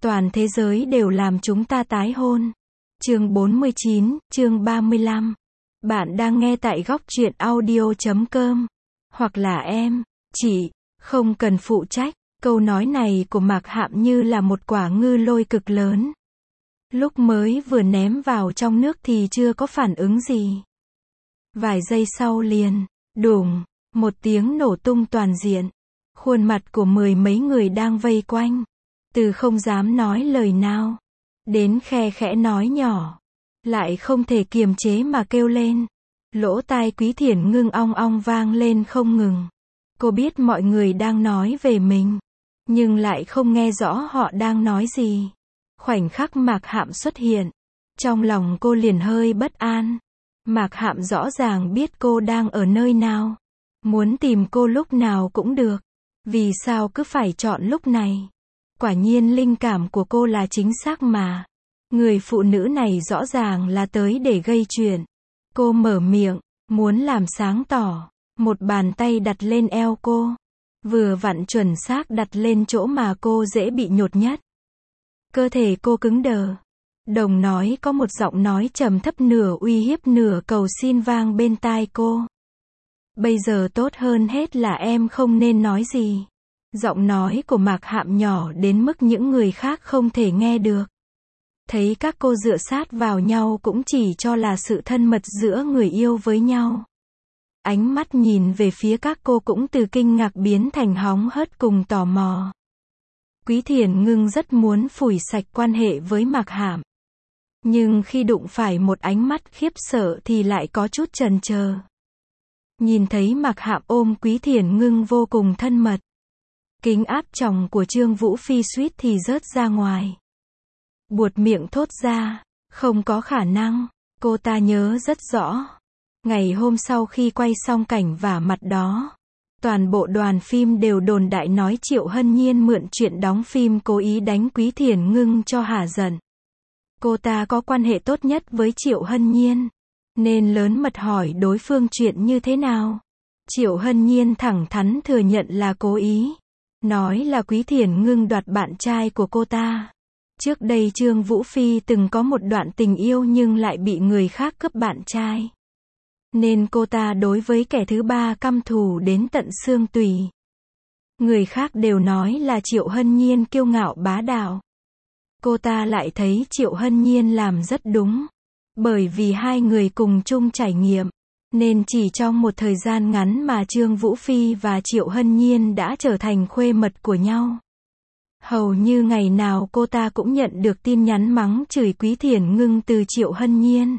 Toàn thế giới đều làm chúng ta tái hôn. Chương 49, chương 35. Bạn đang nghe tại góc truyện audio.com. Hoặc là em, chị, không cần phụ trách. Câu nói này của Mạc Hạm như là một quả ngư lôi cực lớn. Lúc mới vừa ném vào trong nước thì chưa có phản ứng gì. Vài giây sau liền, đùng, một tiếng nổ tung toàn diện. Khuôn mặt của mười mấy người đang vây quanh. Từ không dám nói lời nào, đến khe khẽ nói nhỏ, lại không thể kiềm chế mà kêu lên. Lỗ tai Quý Thiển Ngưng ong ong vang lên không ngừng. Cô biết mọi người đang nói về mình, nhưng lại không nghe rõ họ đang nói gì. Khoảnh khắc Mạc Hạm xuất hiện, trong lòng cô liền hơi bất an. Mạc Hạm rõ ràng biết cô đang ở nơi nào, muốn tìm cô lúc nào cũng được. Vì sao cứ phải chọn lúc này? Quả nhiên linh cảm của cô là chính xác mà. Người phụ nữ này rõ ràng là tới để gây chuyện. Cô mở miệng, muốn làm sáng tỏ. Một bàn tay đặt lên eo cô. Vừa vặn chuẩn xác đặt lên chỗ mà cô dễ bị nhột nhất. Cơ thể cô cứng đờ. Đồng nói có một giọng nói trầm thấp nửa uy hiếp nửa cầu xin vang bên tai cô. Bây giờ tốt hơn hết là em không nên nói gì. Giọng nói của Mạc Hạm nhỏ đến mức những người khác không thể nghe được. Thấy các cô dựa sát vào nhau cũng chỉ cho là sự thân mật giữa người yêu với nhau. Ánh mắt nhìn về phía các cô cũng từ kinh ngạc biến thành hóng hớt cùng tò mò. Quý Thiển Ngưng rất muốn phủi sạch quan hệ với Mạc Hạm. Nhưng khi đụng phải một ánh mắt khiếp sợ thì lại có chút chần chờ. Nhìn thấy Mạc Hạm ôm Quý Thiển Ngưng vô cùng thân mật. Kính áp tròng của Trương Vũ Phi suýt thì rớt ra ngoài. Buột miệng thốt ra, không có khả năng, cô ta nhớ rất rõ. Ngày hôm sau khi quay xong cảnh vả mặt đó, toàn bộ đoàn phim đều đồn đại nói Triệu Hân Nhiên mượn chuyện đóng phim cố ý đánh Quý Thiển Ngưng cho hả giận. Cô ta có quan hệ tốt nhất với Triệu Hân Nhiên, nên lớn mật hỏi đối phương chuyện như thế nào. Triệu Hân Nhiên thẳng thắn thừa nhận là cố ý. Nói là Quý Thiển Ngưng đoạt bạn trai của cô ta. Trước đây Trương Vũ Phi từng có một đoạn tình yêu nhưng lại bị người khác cướp bạn trai. Nên cô ta đối với kẻ thứ ba căm thù đến tận xương tủy. Người khác đều nói là Triệu Hân Nhiên kiêu ngạo bá đạo. Cô ta lại thấy Triệu Hân Nhiên làm rất đúng. Bởi vì hai người cùng chung trải nghiệm. Nên chỉ trong một thời gian ngắn mà Trương Vũ Phi và Triệu Hân Nhiên đã trở thành khuê mật của nhau. Hầu như ngày nào cô ta cũng nhận được tin nhắn mắng chửi Quý Thiển Ngưng từ Triệu Hân Nhiên.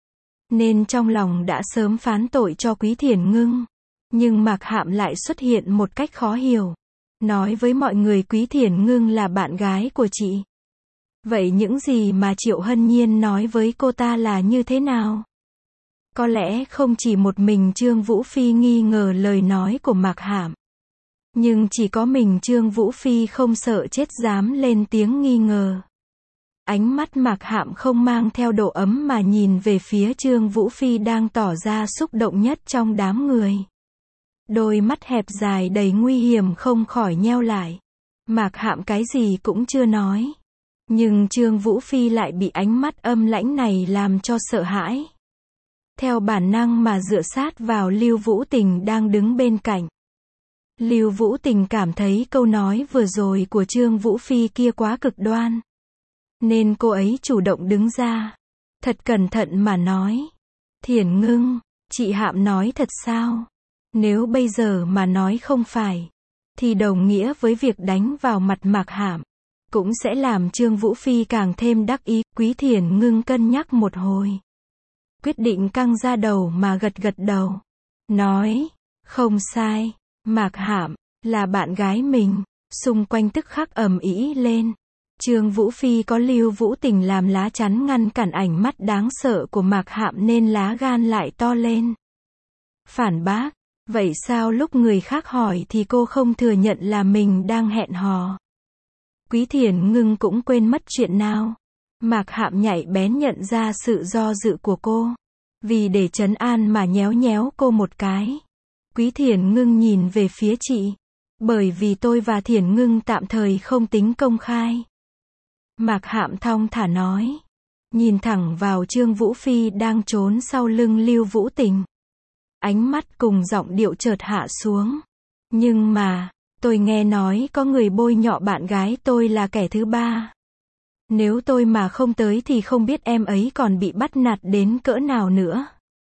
Nên trong lòng đã sớm phán tội cho Quý Thiển Ngưng. Nhưng Mạc Hạm lại xuất hiện một cách khó hiểu. Nói với mọi người Quý Thiển Ngưng là bạn gái của chị. Vậy những gì mà Triệu Hân Nhiên nói với cô ta là như thế nào? Có lẽ không chỉ một mình Trương Vũ Phi nghi ngờ lời nói của Mạc Hạm. Nhưng chỉ có mình Trương Vũ Phi không sợ chết dám lên tiếng nghi ngờ. Ánh mắt Mạc Hạm không mang theo độ ấm mà nhìn về phía Trương Vũ Phi đang tỏ ra xúc động nhất trong đám người. Đôi mắt hẹp dài đầy nguy hiểm không khỏi nheo lại. Mạc Hạm cái gì cũng chưa nói. Nhưng Trương Vũ Phi lại bị ánh mắt âm lãnh này làm cho sợ hãi. Theo bản năng mà dựa sát vào Lưu Vũ Tình đang đứng bên cạnh. Lưu Vũ Tình cảm thấy câu nói vừa rồi của Trương Vũ Phi kia quá cực đoan. Nên cô ấy chủ động đứng ra. Thật cẩn thận mà nói. Thiển Ngưng, chị Hạm nói thật sao? Nếu bây giờ mà nói không phải, thì đồng nghĩa với việc đánh vào mặt Mạc Hạm. Cũng sẽ làm Trương Vũ Phi càng thêm đắc ý. Quý Thiển Ngưng cân nhắc một hồi. Quyết định căng ra đầu mà gật gật đầu. Nói, không sai, Mạc Hạm, là bạn gái mình. Xung quanh tức khắc ầm ĩ lên. Trương Vũ Phi có Lưu Vũ Tình làm lá chắn ngăn cản ánh mắt đáng sợ của Mạc Hạm nên lá gan lại to lên. Phản bác, vậy sao lúc người khác hỏi thì cô không thừa nhận là mình đang hẹn hò? Quý Thiển Ngưng cũng quên mất chuyện nào. Mạc Hạm nhạy bén nhận ra sự do dự của cô. Vì để trấn an mà nhéo nhéo cô một cái. Quý Thiển Ngưng nhìn về phía chị. Bởi vì tôi và Thiển Ngưng tạm thời không tính công khai. Mạc Hạm thong thả nói. Nhìn thẳng vào Trương Vũ Phi đang trốn sau lưng Lưu Vũ Tình. Ánh mắt cùng giọng điệu chợt hạ xuống. Nhưng mà, tôi nghe nói có người bôi nhọ bạn gái tôi là kẻ thứ ba. Nếu tôi mà không tới thì không biết em ấy còn bị bắt nạt đến cỡ nào nữa.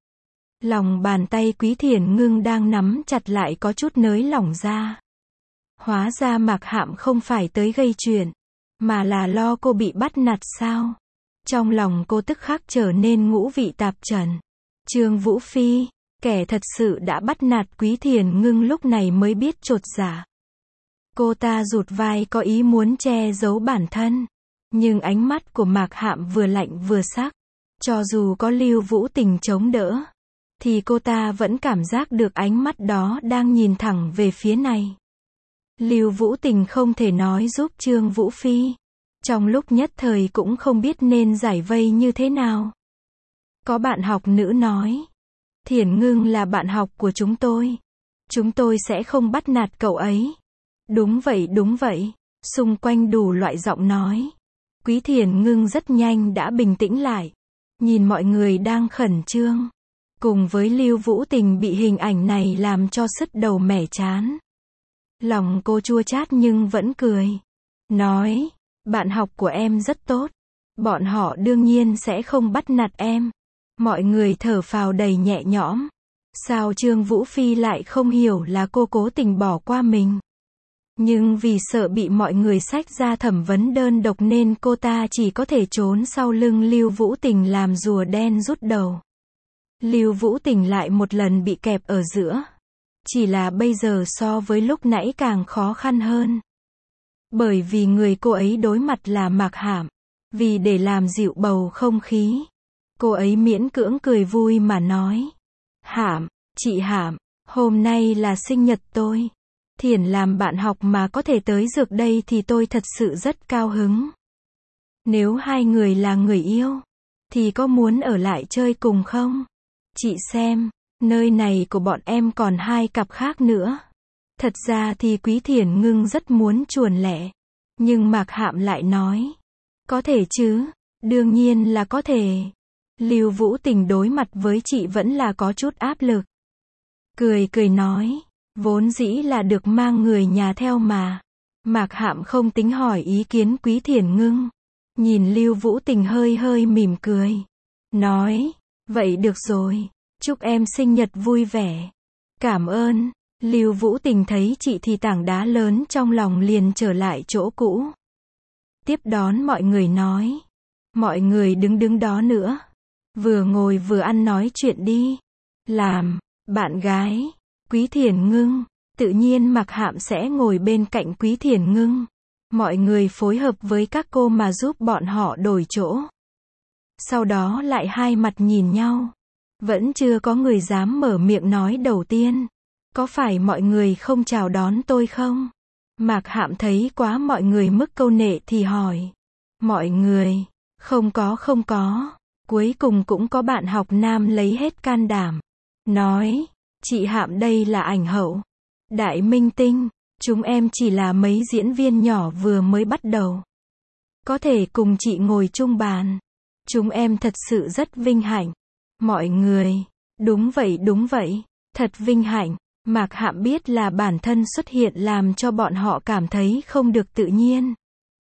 Lòng bàn tay Quý Thiển Ngưng đang nắm chặt lại có chút nới lỏng ra. Hóa ra Mạc Hạm không phải tới gây chuyện, mà là lo cô bị bắt nạt sao? Trong lòng cô tức khắc trở nên ngũ vị tạp trần. Trương Vũ Phi, kẻ thật sự đã bắt nạt Quý Thiển Ngưng lúc này mới biết chột dạ. Cô ta rụt vai có ý muốn che giấu bản thân. Nhưng ánh mắt của Mạc Hạm vừa lạnh vừa sắc. Cho dù có Lưu Vũ Tình chống đỡ, thì cô ta vẫn cảm giác được ánh mắt đó đang nhìn thẳng về phía này. Lưu Vũ Tình không thể nói giúp Trương Vũ Phi. Trong lúc nhất thời cũng không biết nên giải vây như thế nào. Có bạn học nữ nói. Thiển Ngưng là bạn học của chúng tôi. Chúng tôi sẽ không bắt nạt cậu ấy. Đúng vậy, đúng vậy. Xung quanh đủ loại giọng nói. Quý Thiển Ngưng rất nhanh đã bình tĩnh lại. Nhìn mọi người đang khẩn trương. Cùng với Lưu Vũ Tình bị hình ảnh này làm cho sứt đầu mẻ chán. Lòng cô chua chát nhưng vẫn cười. Nói, bạn học của em rất tốt. Bọn họ đương nhiên sẽ không bắt nạt em. Mọi người thở phào đầy nhẹ nhõm. Sao Trương Vũ Phi lại không hiểu là cô cố tình bỏ qua mình? Nhưng vì sợ bị mọi người xách ra thẩm vấn đơn độc nên cô ta chỉ có thể trốn sau lưng Lưu Vũ Tình làm rùa đen rút đầu. Lưu Vũ Tình lại một lần bị kẹp ở giữa. Chỉ là bây giờ so với lúc nãy càng khó khăn hơn. Bởi vì người cô ấy đối mặt là Mạc Hạm. Vì để làm dịu bầu không khí, cô ấy miễn cưỡng cười vui mà nói. Hạm, chị Hạm, hôm nay là sinh nhật tôi. Thiển làm bạn học mà có thể tới dược đây thì tôi thật sự rất cao hứng. Nếu hai người là người yêu, thì có muốn ở lại chơi cùng không? Chị xem, nơi này của bọn em còn 2 cặp khác nữa. Thật ra thì Quý Thiển Ngưng rất muốn chuồn lẻ. Nhưng Mạc Hạm lại nói. Có thể chứ, đương nhiên là có thể. Lưu Vũ Tình đối mặt với chị vẫn là có chút áp lực. Cười cười nói. Vốn dĩ là được mang người nhà theo mà. Mạc Hạm không tính hỏi ý kiến Quý Thiển Ngưng. Nhìn Lưu Vũ Tình hơi hơi mỉm cười. Nói, vậy được rồi, chúc em sinh nhật vui vẻ. Cảm ơn. Lưu Vũ Tình thấy chị thì tảng đá lớn trong lòng liền trở lại chỗ cũ. Tiếp đón mọi người nói. Mọi người đứng đó nữa. Vừa ngồi vừa ăn nói chuyện đi. Làm bạn gái Quý Thiển Ngưng, tự nhiên Mạc Hạm sẽ ngồi bên cạnh Quý Thiển Ngưng. Mọi người phối hợp với các cô mà giúp bọn họ đổi chỗ. Sau đó lại hai mặt nhìn nhau. Vẫn chưa có người dám mở miệng nói đầu tiên. Có phải mọi người không chào đón tôi không? Mạc Hạm thấy quá mọi người mức câu nệ thì hỏi. Mọi người, không có. Cuối cùng cũng có bạn học nam lấy hết can đảm. Nói, chị Hạm đây là ảnh hậu. Đại minh tinh, chúng em chỉ là mấy diễn viên nhỏ vừa mới bắt đầu. Có thể cùng chị ngồi chung bàn. Chúng em thật sự rất vinh hạnh. Mọi người, đúng vậy, thật vinh hạnh. Mạc Hạm biết là bản thân xuất hiện làm cho bọn họ cảm thấy không được tự nhiên.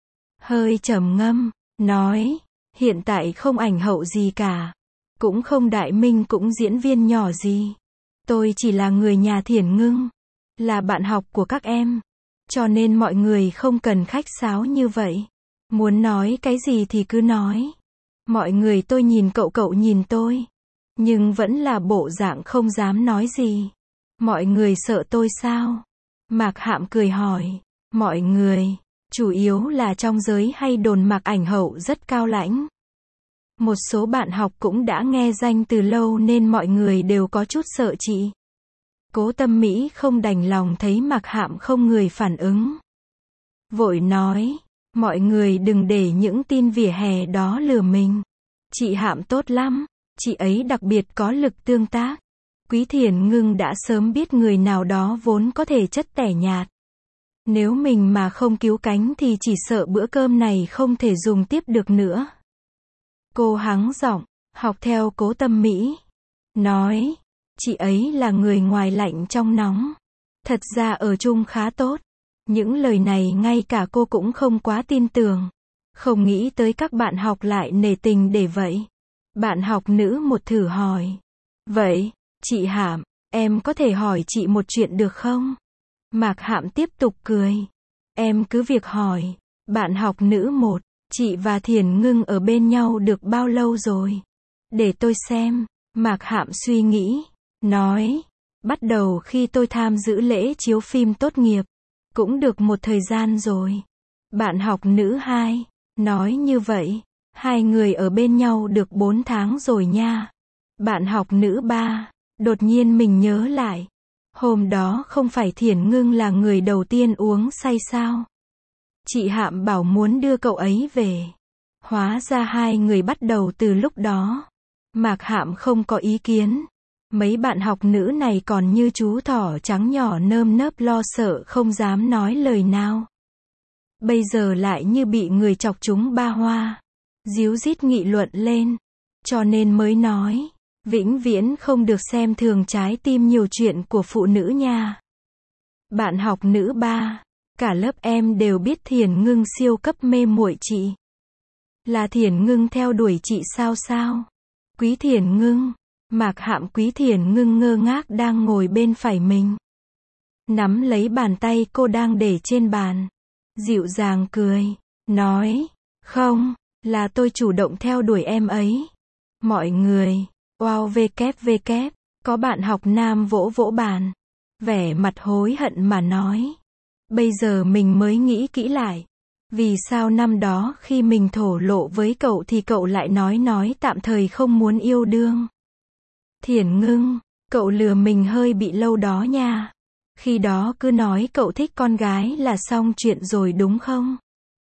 Hơi trầm ngâm, nói, hiện tại không ảnh hậu gì cả. Cũng không đại minh cũng diễn viên nhỏ gì. Tôi chỉ là người nhà Thiển Ngưng. Là bạn học của các em. Cho nên mọi người không cần khách sáo như vậy. Muốn nói cái gì thì cứ nói. Mọi người tôi nhìn cậu nhìn tôi. Nhưng vẫn là bộ dạng không dám nói gì. Mọi người sợ tôi sao? Mạc Hạm cười hỏi. Mọi người, chủ yếu là trong giới hay đồn Mạc ảnh hậu rất cao lãnh. Một số bạn học cũng đã nghe danh từ lâu nên mọi người đều có chút sợ chị. Cố Tâm Mỹ không đành lòng thấy Mạc Hạm không người phản ứng. Vội nói, mọi người đừng để những tin vỉa hè đó lừa mình. Chị Hạm tốt lắm, chị ấy đặc biệt có lực tương tác. Quý Thiển Ngưng đã sớm biết người nào đó vốn có thể chất tẻ nhạt. Nếu mình mà không cứu cánh thì chỉ sợ bữa cơm này không thể dùng tiếp được nữa. Cô hắng giọng, học theo Cố Tâm Mỹ. Nói, chị ấy là người ngoài lạnh trong nóng. Thật ra ở chung khá tốt. Những lời này ngay cả cô cũng không quá tin tưởng. Không nghĩ tới các bạn học lại nể tình để vậy. Bạn học nữ một thử hỏi. Vậy, chị Hạm, em có thể hỏi chị một chuyện được không? Mạc Hạm tiếp tục cười. Em cứ việc hỏi. Bạn học nữ một, chị và Thiển Ngưng ở bên nhau được bao lâu rồi? Để tôi xem. Mạc Hạm suy nghĩ. Nói. Bắt đầu khi tôi tham dự lễ chiếu phim tốt nghiệp. Cũng được một thời gian rồi. Bạn học nữ 2. Nói như vậy. Hai người ở bên nhau được 4 tháng rồi nha. Bạn học nữ 3. Đột nhiên mình nhớ lại. Hôm đó không phải Thiển Ngưng là người đầu tiên uống say sao? Chị Hạm bảo muốn đưa cậu ấy về. Hóa ra hai người bắt đầu từ lúc đó. Mạc Hạm không có ý kiến. Mấy bạn học nữ này còn như chú thỏ trắng nhỏ nơm nớp lo sợ không dám nói lời nào. Bây giờ lại như bị người chọc trúng ba hoa. Díu dít nghị luận lên. Cho nên mới nói. Vĩnh viễn không được xem thường trái tim nhiều chuyện của phụ nữ nha. Bạn học nữ 3. Cả lớp em đều biết Thiển Ngưng siêu cấp mê muội chị. Là Thiển Ngưng theo đuổi chị sao? Quý Thiển Ngưng. Mạc Hạm. Quý Thiển Ngưng ngơ ngác đang ngồi bên phải mình. Nắm lấy bàn tay cô đang để trên bàn. Dịu dàng cười. Nói. Không, là tôi chủ động theo đuổi em ấy. Mọi người. Wow WWW. Có bạn học nam vỗ vỗ bàn. Vẻ mặt hối hận mà nói. Bây giờ mình mới nghĩ kỹ lại. Vì sao năm đó khi mình thổ lộ với cậu thì cậu lại nói tạm thời không muốn yêu đương. Thiển Ngưng, cậu lừa mình hơi bị lâu đó nha. Khi đó cứ nói cậu thích con gái là xong chuyện rồi đúng không?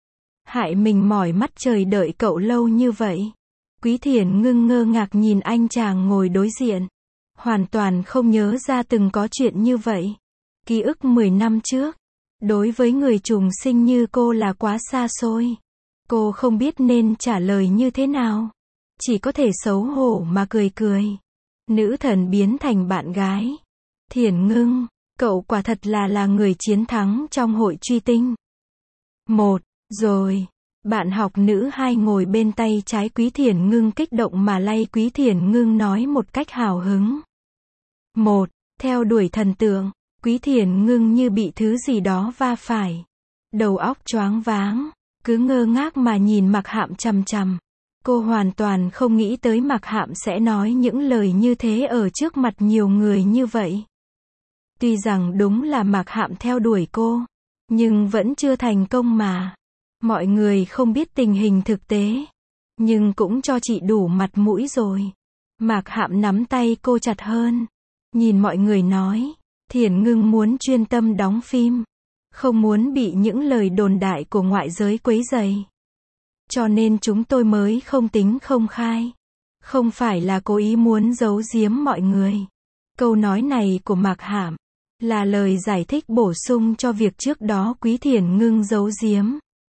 Hại mình mỏi mắt chờ đợi cậu lâu như vậy. Quý Thiển Ngưng ngơ ngác nhìn anh chàng ngồi đối diện. Hoàn toàn không nhớ ra từng có chuyện như vậy. Ký ức 10 năm trước. Đối với người trùng sinh như cô là quá xa xôi. Cô không biết nên trả lời như thế nào. Chỉ có thể xấu hổ mà cười. Nữ thần biến thành bạn gái. Thiển Ngưng, cậu quả thật là người chiến thắng trong hội truy tinh. Một, rồi. Bạn học nữ 2 ngồi bên tay trái Quý Thiển Ngưng kích động mà lay Quý Thiển Ngưng nói một cách hào hứng. Một, theo đuổi thần tượng. Quý Thiển Ngưng như bị thứ gì đó va phải. Đầu óc choáng váng. Cứ ngơ ngác mà nhìn Mạc Hạm chằm chằm. Cô hoàn toàn không nghĩ tới Mạc Hạm sẽ nói những lời như thế ở trước mặt nhiều người như vậy. Tuy rằng đúng là Mạc Hạm theo đuổi cô. Nhưng vẫn chưa thành công mà. Mọi người không biết tình hình thực tế. Nhưng cũng cho chị đủ mặt mũi rồi. Mạc Hạm nắm tay cô chặt hơn. Nhìn mọi người nói. Thiển Ngưng muốn chuyên tâm đóng phim. Không muốn bị những lời đồn đại của ngoại giới quấy rầy. Cho nên chúng tôi mới không tính công khai. Không phải là cố ý muốn giấu giếm mọi người. Câu nói này của Mạc Hạm là lời giải thích bổ sung cho việc trước đó Quý Thiển Ngưng giấu giếm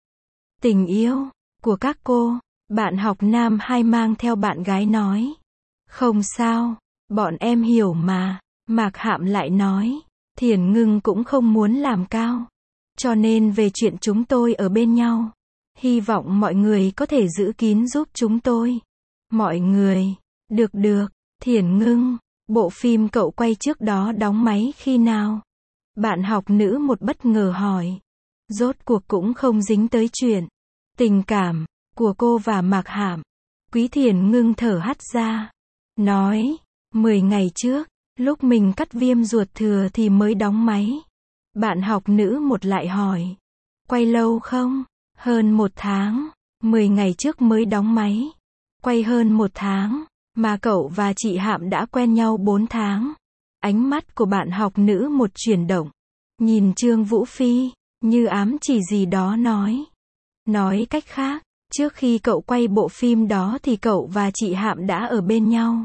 tình yêu của các cô. Bạn học nam 2 mang theo bạn gái nói. Không sao, bọn em hiểu mà. Mạc Hạm lại nói. Thiển Ngưng cũng không muốn làm cao. Cho nên về chuyện chúng tôi ở bên nhau. Hy vọng mọi người có thể giữ kín giúp chúng tôi. Mọi người. Được. Thiển Ngưng. Bộ phim cậu quay trước đó đóng máy khi nào? Bạn học nữ một bất ngờ hỏi. Rốt cuộc cũng không dính tới chuyện tình cảm của cô và Mạc Hạm. Quý Thiển Ngưng thở hắt ra. Nói. 10 ngày trước. Lúc mình cắt viêm ruột thừa thì mới đóng máy. Bạn học nữ một lại hỏi. Quay lâu không? Hơn 1 tháng. 10 ngày trước mới đóng máy. Quay hơn 1 tháng. Mà cậu và chị Hạm đã quen nhau 4 tháng. Ánh mắt của bạn học nữ một chuyển động. Nhìn Trương Vũ Phi. Như ám chỉ gì đó nói. Nói cách khác. Trước khi cậu quay bộ phim đó thì cậu và chị Hạm đã ở bên nhau.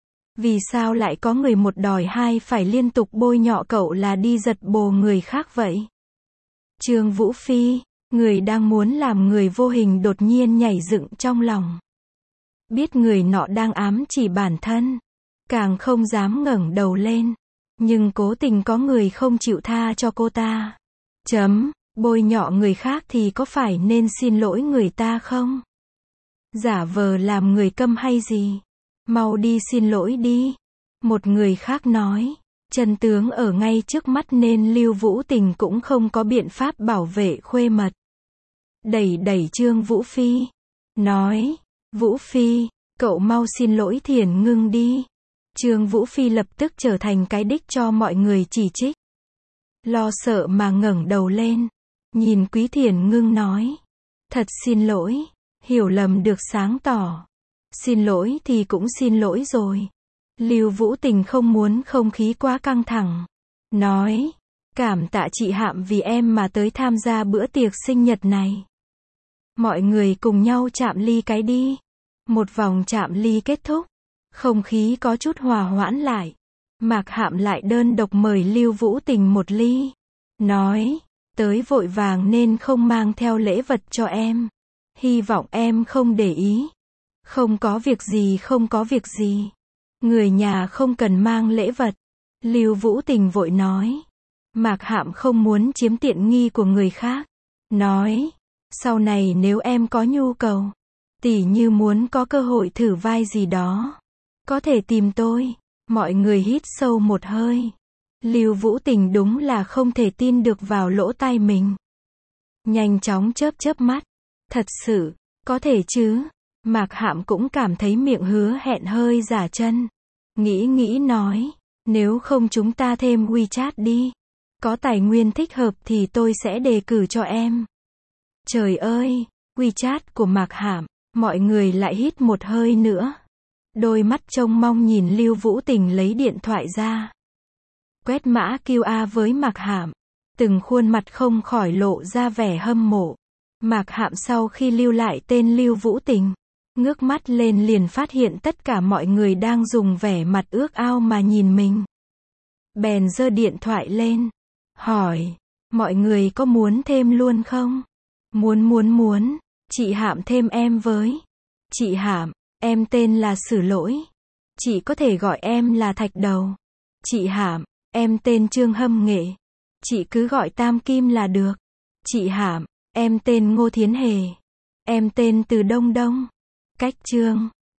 Vì sao lại có người một đòi hai phải liên tục bôi nhọ cậu là đi giật bồ người khác vậy? Trương Vũ Phi, người đang muốn làm người vô hình đột nhiên nhảy dựng trong lòng. Biết người nọ đang ám chỉ bản thân, càng không dám ngẩng đầu lên. Nhưng cố tình có người không chịu tha cho cô ta. Bôi nhọ người khác thì có phải nên xin lỗi người ta không? Giả vờ làm người câm hay gì? Mau đi xin lỗi đi. Một người khác nói. Chân tướng ở ngay trước mắt nên Lưu Vũ Tình cũng không có biện pháp bảo vệ khuê mật. Đẩy Trương Vũ Phi. Nói. Vũ Phi, cậu mau xin lỗi Thiển Ngưng đi. Trương Vũ Phi lập tức trở thành cái đích cho mọi người chỉ trích. Lo sợ mà ngẩng đầu lên. Nhìn Quý Thiển Ngưng nói. Thật xin lỗi. Hiểu lầm được sáng tỏ. Xin lỗi thì cũng xin lỗi rồi. Lưu Vũ Tình không muốn không khí quá căng thẳng. Nói. Cảm tạ chị Hạm vì em mà tới tham gia bữa tiệc sinh nhật này. Mọi người cùng nhau chạm ly cái đi. Một vòng chạm ly kết thúc. Không khí có chút hòa hoãn lại. Mạc Hạm lại đơn độc mời Lưu Vũ Tình một ly. Nói. Tới vội vàng nên không mang theo lễ vật cho em. Hy vọng em không để ý. Không có việc gì, không có việc gì. Người nhà không cần mang lễ vật. Lưu Vũ Tình vội nói. Mạc Hạm không muốn chiếm tiện nghi của người khác. Nói. Sau này nếu em có nhu cầu, tỉ như muốn có cơ hội thử vai gì đó, có thể tìm tôi. Mọi người hít sâu một hơi. Lưu Vũ Tình đúng là không thể tin được vào lỗ tai mình. Nhanh chóng chớp mắt. Thật sự, có thể chứ. Mạc Hạm cũng cảm thấy miệng hứa hẹn hơi giả chân. Nghĩ nói. Nếu không chúng ta thêm WeChat đi. Có tài nguyên thích hợp thì tôi sẽ đề cử cho em. Trời ơi, WeChat của Mạc Hạm. Mọi người lại hít một hơi nữa. Đôi mắt trông mong nhìn Lưu Vũ Tình lấy điện thoại ra. Quét mã QR với Mạc Hạm. Từng khuôn mặt không khỏi lộ ra vẻ hâm mộ. Mạc Hạm sau khi lưu lại tên Lưu Vũ Tình, ngước mắt lên liền phát hiện tất cả mọi người đang dùng vẻ mặt ước ao mà nhìn mình. Bèn giơ điện thoại lên. Hỏi. Mọi người có muốn thêm luôn không? Muốn. Chị Hạm thêm em với. Chị Hạm, em tên là Sử Lỗi. Chị có thể gọi em là Thạch Đầu. Chị Hạm, em tên Trương Hâm Nghệ. Chị cứ gọi Tam Kim là được. Chị Hạm, em tên Ngô Thiến Hề. Em tên Từ Đông Đông. Cách Trương.